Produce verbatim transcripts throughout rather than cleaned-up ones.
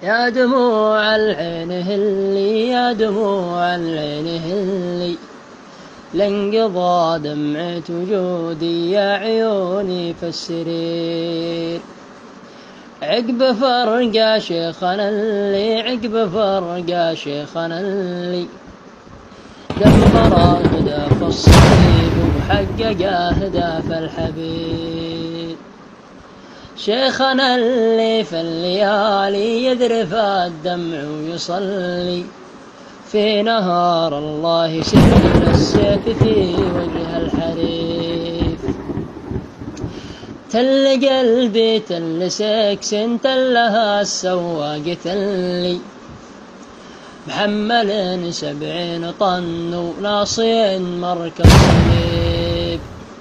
يا دموع العين هلي يا دموع العين هلي، لانقضى دمعة وجودي يا عيوني في السرير. عقب فرقة شيخنا اللي عقب فرقة شيخنا اللي دمر أهداف الصليب وحقق أهداف الحبيب. شيخنا اللي في الليالي يذرف الدمع ويصلي في نهار الله يسيل السيف في وجه الحريف. تل قلبي تل سكسن تلها السواق تلي، محمل سبعين طن وناصين مركز صليب.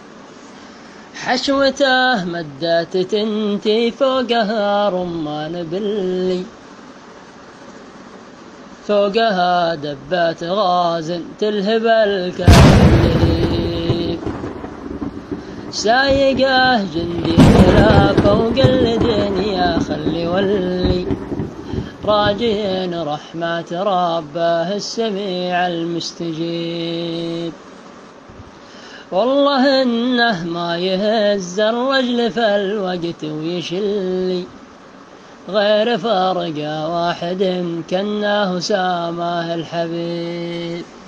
حشوته مدات تنتي فوقها رمان بلي، فوقها دبات غازن تلهب الكليب. سايقه جندي لا فوق الدنيا خلي ولي، راجين رحمة ربه السميع المستجيب. والله إنه ما يهز الرجل في الوقت ويشلي، غير فرقة واحد كناه ساماه الحبيب.